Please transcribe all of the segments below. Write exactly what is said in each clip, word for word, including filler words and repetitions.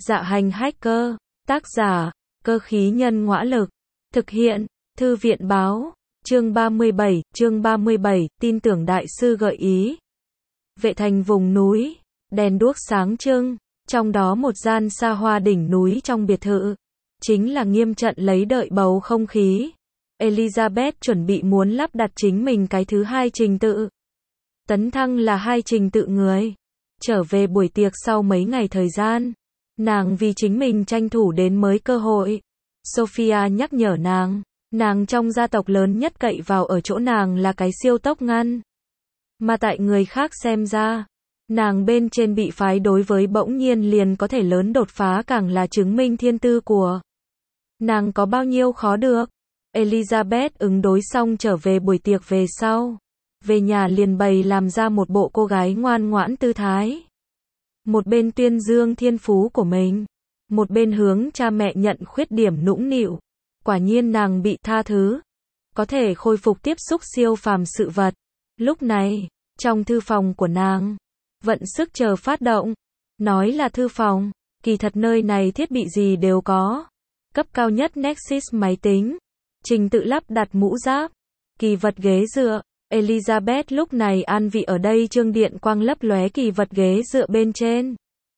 Dạ hành hacker, tác giả, cơ khí nhân ngõa lực, thực hiện, thư viện báo, chương ba mươi bảy, chương ba mươi bảy, tin tưởng đại sư gợi ý. Vệ thành vùng núi, đèn đuốc sáng trưng, trong đó một gian xa hoa đỉnh núi trong biệt thự, chính là nghiêm trận lấy đợi bầu không khí. Elizabeth chuẩn bị muốn lắp đặt chính mình cái thứ hai trình tự. Tấn thăng là hai trình tự người. Trở về buổi tiệc sau mấy ngày thời gian, nàng vì chính mình tranh thủ đến mới cơ hội. Sophia nhắc nhở nàng, nàng trong gia tộc lớn nhất cậy vào ở chỗ nàng là cái siêu tốc ngăn. Mà tại người khác xem ra, nàng bên trên bị phái đối với bỗng nhiên liền có thể lớn đột phá càng là chứng minh thiên tư của nàng có bao nhiêu khó được. Elizabeth ứng đối xong trở về buổi tiệc về sau. Về nhà liền bày làm ra một bộ cô gái ngoan ngoãn tư thái. Một bên tuyên dương thiên phú của mình, một bên hướng cha mẹ nhận khuyết điểm nũng nịu. Quả nhiên nàng bị tha thứ, có thể khôi phục tiếp xúc siêu phàm sự vật. Lúc này, trong thư phòng của nàng, vận sức chờ phát động. Nói là thư phòng, kỳ thật nơi này thiết bị gì đều có. Cấp cao nhất Nexus máy tính, trình tự lắp đặt mũ giáp, kỳ vật ghế dựa. Elizabeth lúc này an vị ở đây trương điện quang lấp lóe kỳ vật ghế dựa bên trên.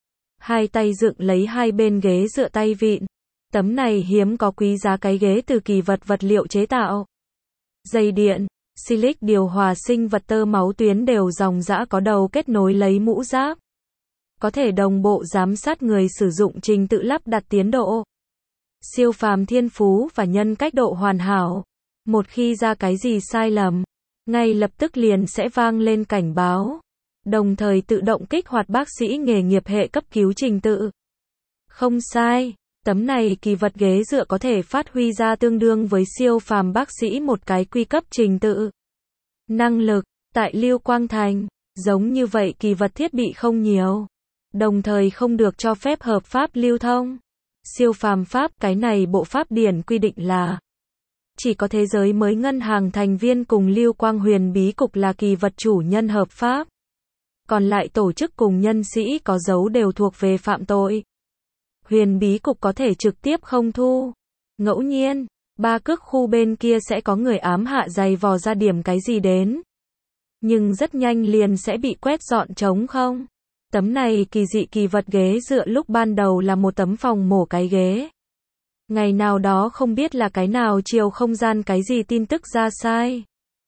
Hai tay dựng lấy hai bên ghế dựa tay vịn. Tấm này hiếm có quý giá cái ghế từ kỳ vật vật liệu chế tạo. Dây điện, silic điều hòa sinh vật tơ máu tuyến đều dòng dã có đầu kết nối lấy mũ giáp. Có thể đồng bộ giám sát người sử dụng trình tự lắp đặt tiến độ. Siêu phàm thiên phú và nhân cách độ hoàn hảo. Một khi ra cái gì sai lầm, ngay lập tức liền sẽ vang lên cảnh báo. Đồng thời tự động kích hoạt bác sĩ nghề nghiệp hệ cấp cứu trình tự. Không sai, tấm này kỳ vật ghế dựa có thể phát huy ra tương đương với siêu phàm bác sĩ một cái quy cấp trình tự. Năng lực, tại Lưu Quang Thành, giống như vậy kỳ vật thiết bị không nhiều. Đồng thời không được cho phép hợp pháp lưu thông. Siêu phàm pháp, cái này bộ pháp điển quy định là chỉ có thế giới mới ngân hàng thành viên cùng Lưu Quang Huyền bí cục là kỳ vật chủ nhân hợp pháp. Còn lại tổ chức cùng nhân sĩ có dấu đều thuộc về phạm tội. Huyền bí cục có thể trực tiếp không thu. Ngẫu nhiên, ba cước khu bên kia sẽ có người ám hạ giày vò ra điểm cái gì đến. Nhưng rất nhanh liền sẽ bị quét dọn trống không. Tấm này kỳ dị kỳ vật ghế dựa lúc ban đầu là một tấm phòng mổ cái ghế. Ngày nào đó không biết là cái nào chiều không gian cái gì tin tức ra sai.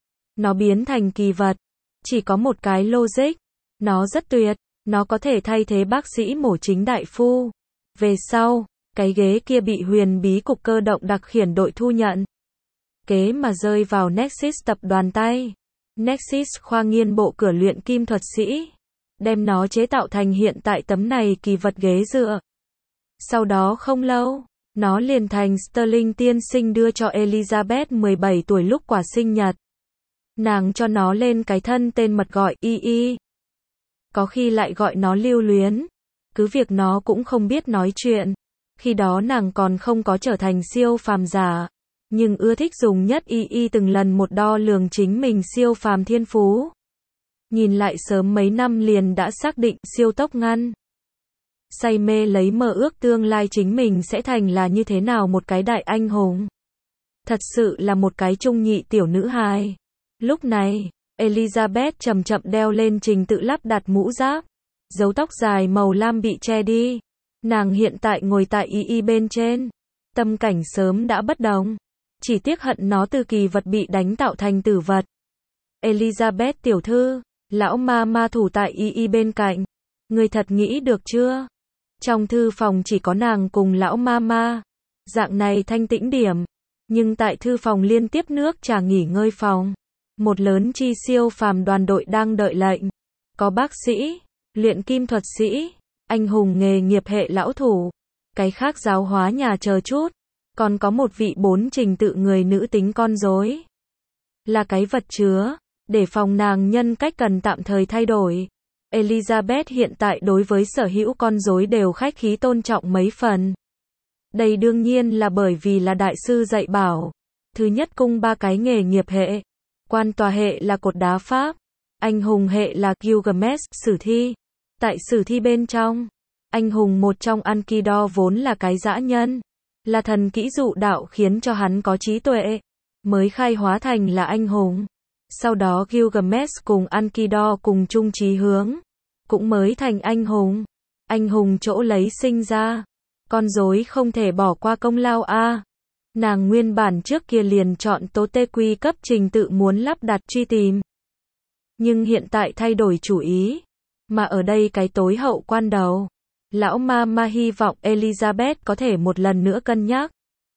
Nó biến thành kỳ vật. Chỉ có một cái logic. Nó rất tuyệt. Nó có thể thay thế bác sĩ mổ chính đại phu. Về sau, cái ghế kia bị huyền bí cục cơ động đặc khiển đội thu nhận. Kế mà rơi vào Nexus tập đoàn tay. Nexus khoa nghiên bộ cửa luyện kim thuật sĩ. Đem nó chế tạo thành hiện tại tấm này kỳ vật ghế dựa. Sau đó không lâu, nó liền thành Sterling tiên sinh đưa cho Elizabeth mười bảy tuổi lúc quả sinh nhật. Nàng cho nó lên cái thân tên mật gọi Y Y. Có khi lại gọi nó lưu luyến. Cứ việc nó cũng không biết nói chuyện. Khi đó nàng còn không có trở thành siêu phàm giả. Nhưng ưa thích dùng nhất Y Y từng lần một đo lường chính mình siêu phàm thiên phú. Nhìn lại sớm mấy năm liền đã xác định siêu tốc ngăn. Say mê lấy mơ ước tương lai chính mình sẽ thành là như thế nào một cái đại anh hùng. Thật sự là một cái trung nhị tiểu nữ hài. Lúc này, Elizabeth chậm chậm đeo lên trình tự lắp đặt mũ giáp. Dấu tóc dài màu lam bị che đi. Nàng hiện tại ngồi tại Y Y bên trên. Tâm cảnh sớm đã bất đồng. Chỉ tiếc hận nó từ kỳ vật bị đánh tạo thành tử vật. Elizabeth tiểu thư, lão ma ma thủ tại Y Y bên cạnh. Người thật nghĩ được chưa? Trong thư phòng chỉ có nàng cùng lão ma ma. Dạng này thanh tĩnh điểm. Nhưng tại thư phòng liên tiếp nước trà nghỉ ngơi phòng. Một lớn chi siêu phàm đoàn đội đang đợi lệnh. Có bác sĩ, luyện kim thuật sĩ, anh hùng nghề nghiệp hệ lão thủ. Cái khác giáo hóa nhà chờ chút. Còn có một vị bốn trình tự người nữ tính con rối. Là cái vật chứa. Để phòng nàng nhân cách cần tạm thời thay đổi. Elizabeth hiện tại đối với sở hữu con rối đều khách khí tôn trọng mấy phần. Đây đương nhiên là bởi vì là đại sư dạy bảo. Thứ nhất cung ba cái nghề nghiệp hệ. Quan tòa hệ là cột đá pháp. Anh hùng hệ là Gilgamesh, sử thi. Tại sử thi bên trong, Anh hùng một trong Enkidu vốn là cái dã nhân, là thần kỹ dụ đạo khiến cho hắn có trí tuệ, mới khai hóa thành là anh hùng. Sau đó Gilgamesh cùng Enkidu cùng chung chí hướng, cũng mới thành anh hùng. Anh hùng chỗ lấy sinh ra, con rối không thể bỏ qua công lao a. Nàng nguyên bản trước kia liền chọn tố tê quy cấp trình tự muốn lắp đặt truy tìm. Nhưng hiện tại thay đổi chủ ý, mà ở đây cái tối hậu quan đầu. Lão ma ma hy vọng Elizabeth có thể một lần nữa cân nhắc.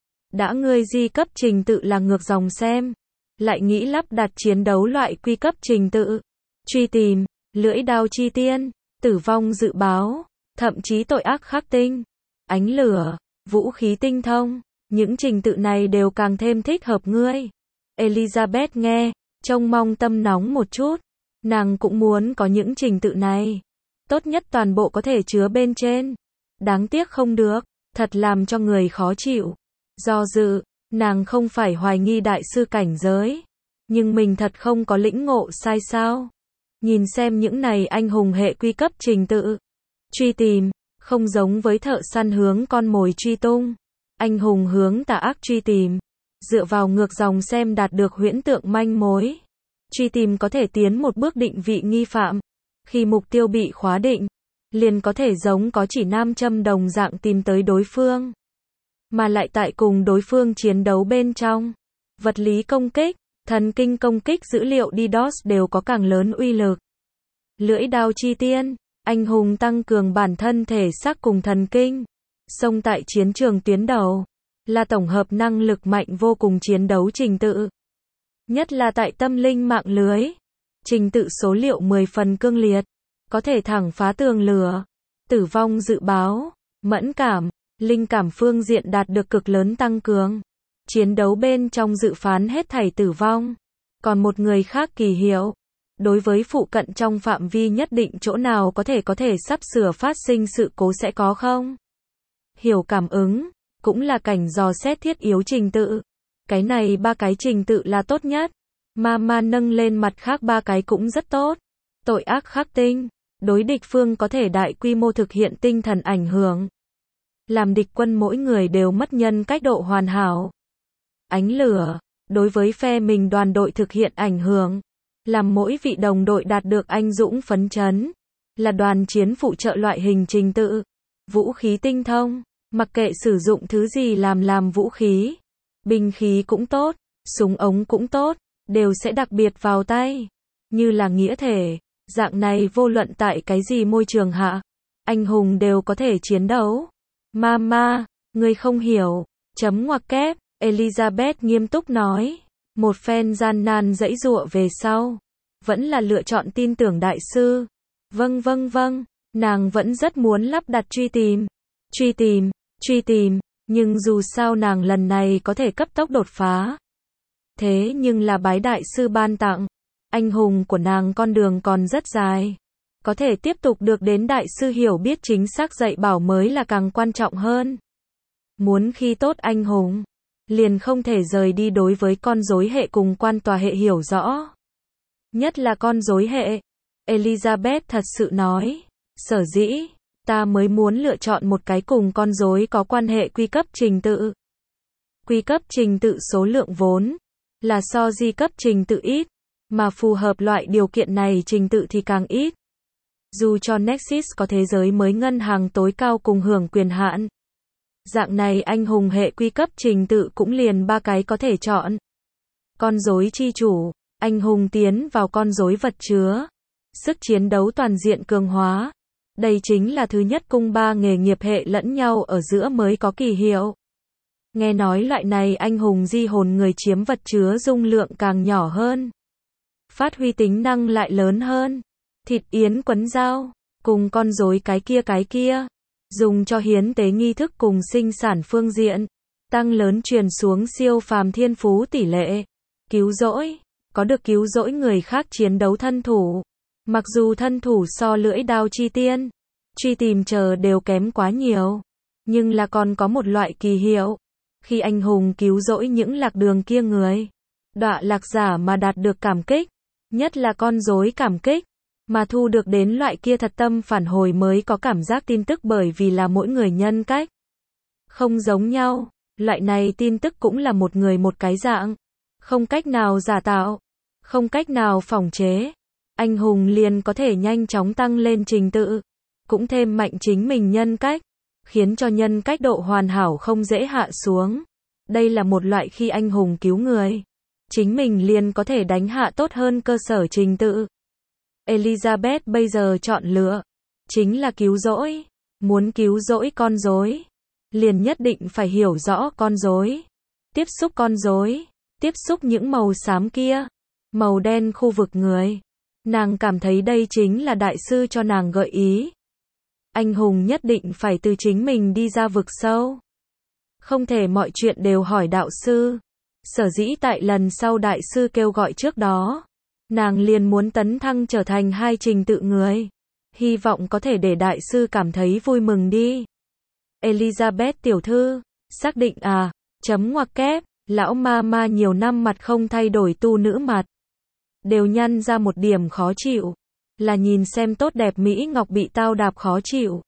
Đã ngươi di cấp trình tự là ngược dòng xem, lại nghĩ lắp đặt chiến đấu loại quy cấp trình tự, truy tìm, lưỡi đao chi tiên, tử vong dự báo, thậm chí tội ác khắc tinh, ánh lửa, vũ khí tinh thông, những trình tự này đều càng thêm thích hợp ngươi. Elizabeth nghe, trông mong tâm nóng một chút, nàng cũng muốn có những trình tự này. Tốt nhất toàn bộ có thể chứa bên trên. Đáng tiếc không được, thật làm cho người khó chịu. Do dự, nàng không phải hoài nghi đại sư cảnh giới, nhưng mình thật không có lĩnh ngộ sai sao. Nhìn xem những này anh hùng hệ quy cấp trình tự, truy tìm, không giống với thợ săn hướng con mồi truy tung. Anh hùng hướng tà ác truy tìm, dựa vào ngược dòng xem đạt được huyễn tượng manh mối. Truy tìm có thể tiến một bước định vị nghi phạm. Khi mục tiêu bị khóa định, liền có thể giống có chỉ nam châm đồng dạng tìm tới đối phương. Mà lại tại cùng đối phương chiến đấu bên trong. Vật lý công kích, thần kinh công kích dữ liệu DDoS đều có càng lớn uy lực. Lưỡi đao chi tiên, anh hùng tăng cường bản thân thể xác cùng thần kinh. Xông tại chiến trường tuyến đầu, là tổng hợp năng lực mạnh vô cùng chiến đấu trình tự. Nhất là tại tâm linh mạng lưới. Trình tự số liệu mười phần cương liệt, có thể thẳng phá tường lửa, tử vong dự báo, mẫn cảm, linh cảm phương diện đạt được cực lớn tăng cường. Chiến đấu bên trong dự phán hết thảy tử vong. Còn một người khác kỳ hiệu, đối với phụ cận trong phạm vi nhất định chỗ nào có thể có thể sắp sửa phát sinh sự cố sẽ có không? Hiểu cảm ứng, cũng là cảnh dò xét thiết yếu trình tự. Cái này ba cái trình tự là tốt nhất. Ma ma nâng lên mặt khác ba cái cũng rất tốt. Tội ác khắc tinh, đối địch phương có thể đại quy mô thực hiện tinh thần ảnh hưởng. Làm địch quân mỗi người đều mất nhân cách độ hoàn hảo. Ánh lửa, đối với phe mình đoàn đội thực hiện ảnh hưởng. Làm mỗi vị đồng đội đạt được anh dũng phấn chấn. Là đoàn chiến phụ trợ loại hình trình tự. Vũ khí tinh thông, mặc kệ sử dụng thứ gì làm làm vũ khí. Binh khí cũng tốt, súng ống cũng tốt. Đều sẽ đặc biệt vào tay, như là nghĩa thể, dạng này vô luận tại cái gì môi trường hạ, anh hùng đều có thể chiến đấu. Mama, ngươi không hiểu, chấm ngoặc kép, Elizabeth nghiêm túc nói, một phen gian nan dãy dụa về sau, vẫn là lựa chọn tin tưởng đại sư. Vâng vâng vâng, nàng vẫn rất muốn lắp đặt truy tìm, truy tìm, truy tìm, nhưng dù sao nàng lần này có thể cấp tốc đột phá. Thế nhưng là bái đại sư ban tặng, anh hùng của nàng con đường còn rất dài. Có thể tiếp tục được đến đại sư hiểu biết chính xác dạy bảo mới là càng quan trọng hơn. Muốn khi tốt anh hùng, liền không thể rời đi đối với con rối hệ cùng quan tòa hệ hiểu rõ. Nhất là con rối hệ. Elizabeth thật sự nói, sở dĩ, ta mới muốn lựa chọn một cái cùng con rối có quan hệ quy cấp trình tự. Quy cấp trình tự số lượng vốn là so di cấp trình tự ít, mà phù hợp loại điều kiện này trình tự thì càng ít. Dù cho Nexus có thế giới mới ngân hàng tối cao cùng hưởng quyền hạn. Dạng này anh hùng hệ quy cấp trình tự cũng liền ba cái có thể chọn. Con rối chi chủ, anh hùng tiến vào con rối vật chứa. Sức chiến đấu toàn diện cường hóa. Đây chính là thứ nhất cung ba nghề nghiệp hệ lẫn nhau ở giữa mới có kỳ hiệu. Nghe nói loại này anh hùng di hồn người chiếm vật chứa dung lượng càng nhỏ hơn. Phát huy tính năng lại lớn hơn. Thịt yến quấn dao, cùng con rối cái kia cái kia. Dùng cho hiến tế nghi thức cùng sinh sản phương diện. Tăng lớn truyền xuống siêu phàm thiên phú tỷ lệ. Cứu rỗi, có được cứu rỗi người khác chiến đấu thân thủ. Mặc dù thân thủ so lưỡi đao chi tiên, truy tìm chờ đều kém quá nhiều. Nhưng là còn có một loại kỳ hiệu. Khi anh hùng cứu rỗi những lạc đường kia người, đọa lạc giả mà đạt được cảm kích, nhất là con rối cảm kích, mà thu được đến loại kia thật tâm phản hồi mới có cảm giác tin tức, bởi vì là mỗi người nhân cách không giống nhau, loại này tin tức cũng là một người một cái dạng, không cách nào giả tạo, không cách nào phỏng chế. Anh hùng liền có thể nhanh chóng tăng lên trình tự, cũng thêm mạnh chính mình nhân cách, khiến cho nhân cách độ hoàn hảo không dễ hạ xuống. Đây là một loại khi anh hùng cứu người, chính mình liền có thể đánh hạ tốt hơn cơ sở trình tự. Elizabeth bây giờ chọn lựa, chính là cứu rỗi. Muốn cứu rỗi con rối, liền nhất định phải hiểu rõ con rối, tiếp xúc con rối, tiếp xúc những màu xám kia, màu đen khu vực người. Nàng cảm thấy đây chính là đại sư cho nàng gợi ý. Anh hùng nhất định phải từ chính mình đi ra vực sâu. Không thể mọi chuyện đều hỏi đạo sư. Sở dĩ tại lần sau đại sư kêu gọi trước đó, nàng liền muốn tấn thăng trở thành hai trình tự người. Hy vọng có thể để đại sư cảm thấy vui mừng đi. Elizabeth tiểu thư, xác định à, chấm ngoặc kép, lão ma ma nhiều năm mặt không thay đổi tu nữ mặt. Đều nhăn ra một điểm khó chịu, là nhìn xem tốt đẹp Mỹ Ngọc bị tao đạp khó chịu.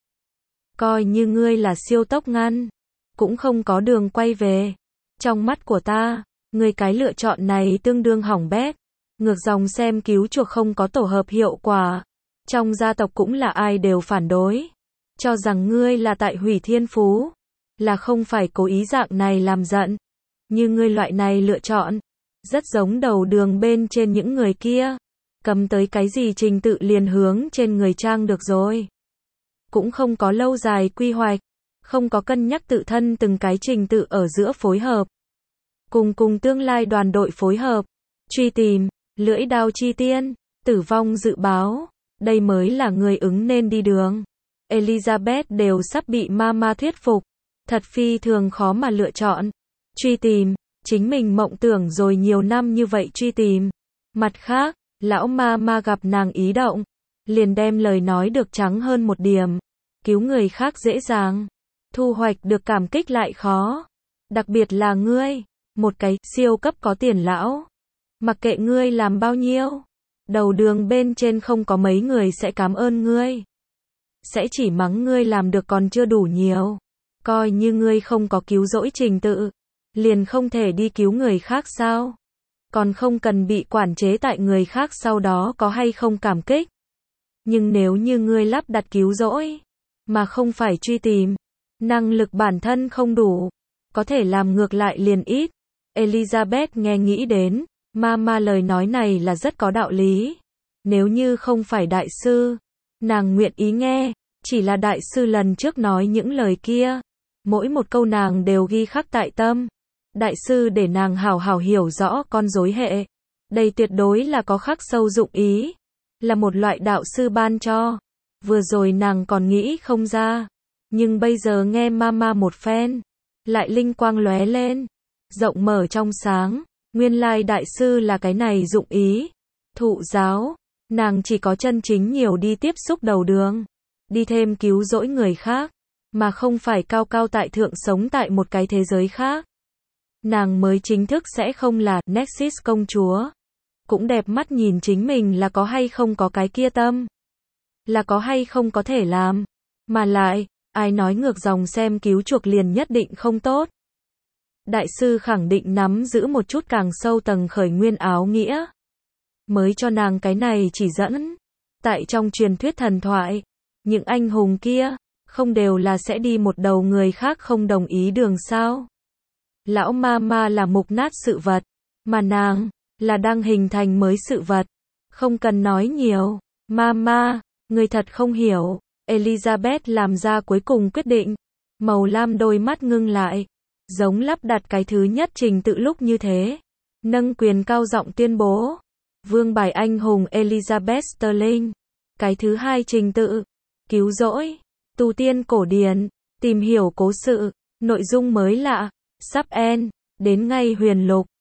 Coi như ngươi là siêu tốc ngăn, cũng không có đường quay về. Trong mắt của ta, ngươi cái lựa chọn này tương đương hỏng bét. Ngược dòng xem cứu chuộc không có tổ hợp hiệu quả. Trong gia tộc cũng là ai đều phản đối, cho rằng ngươi là tại hủy thiên phú, là không phải cố ý dạng này làm giận. Như ngươi loại này lựa chọn, rất giống đầu đường bên trên những người kia, cầm tới cái gì trình tự liền hướng trên người trang được rồi. Cũng không có lâu dài quy hoạch, không có cân nhắc tự thân từng cái trình tự ở giữa phối hợp. Cùng cùng tương lai đoàn đội phối hợp, truy tìm, lưỡi đao chi tiên, tử vong dự báo. Đây mới là người ứng nên đi đường. Elizabeth đều sắp bị mama thuyết phục. Thật phi thường khó mà lựa chọn. Truy tìm, chính mình mộng tưởng rồi nhiều năm như vậy truy tìm. Mặt khác, lão mama gặp nàng ý động, liền đem lời nói được trắng hơn một điểm. Cứu người khác dễ dàng, thu hoạch được cảm kích lại khó. Đặc biệt là ngươi, một cái siêu cấp có tiền lão. Mặc kệ ngươi làm bao nhiêu, đầu đường bên trên không có mấy người sẽ cảm ơn ngươi. Sẽ chỉ mắng ngươi làm được còn chưa đủ nhiều. Coi như ngươi không có cứu rỗi trình tự, liền không thể đi cứu người khác sao? Còn không cần bị quản chế tại người khác sau đó có hay không cảm kích. Nhưng nếu như ngươi lắp đặt cứu rỗi, mà không phải truy tìm, năng lực bản thân không đủ, có thể làm ngược lại liền ít. Elizabeth nghe nghĩ đến, mama lời nói này là rất có đạo lý. Nếu như không phải đại sư, nàng nguyện ý nghe, chỉ là đại sư lần trước nói những lời kia, mỗi một câu nàng đều ghi khắc tại tâm. Đại sư để nàng hảo hảo hiểu rõ con rối hệ. Đây tuyệt đối là có khắc sâu dụng ý, là một loại đạo sư ban cho. Vừa rồi nàng còn nghĩ không ra, nhưng bây giờ nghe mama một phen, lại linh quang lóe lên, rộng mở trong sáng. Nguyên lai đại sư là cái này dụng ý. Thụ giáo, nàng chỉ có chân chính nhiều đi tiếp xúc đầu đường, đi thêm cứu rỗi người khác, mà không phải cao cao tại thượng sống tại một cái thế giới khác. Nàng mới chính thức sẽ không là Nexus công chúa. Cũng đẹp mắt nhìn chính mình là có hay không có cái kia tâm. Là có hay không có thể làm. Mà lại, ai nói ngược dòng xem cứu chuộc liền nhất định không tốt. Đại sư khẳng định nắm giữ một chút càng sâu tầng khởi nguyên áo nghĩa. Mới cho nàng cái này chỉ dẫn. Tại trong truyền thuyết thần thoại, những anh hùng kia, không đều là sẽ đi một đầu người khác không đồng ý đường sao. Lão mama là mục nát sự vật, mà nàng, là đang hình thành mới sự vật. Không cần nói nhiều. Mama, người thật không hiểu. Elizabeth làm ra cuối cùng quyết định. Màu lam đôi mắt ngưng lại. Giống lắp đặt cái thứ nhất trình tự lúc như thế. Nâng quyền cao giọng tuyên bố. Vương bài anh hùng Elizabeth Sterling. Cái thứ hai trình tự. Cứu rỗi. Tu tiên cổ điển. Tìm hiểu cố sự. Nội dung mới lạ. Sắp end. Đến ngay huyền lục.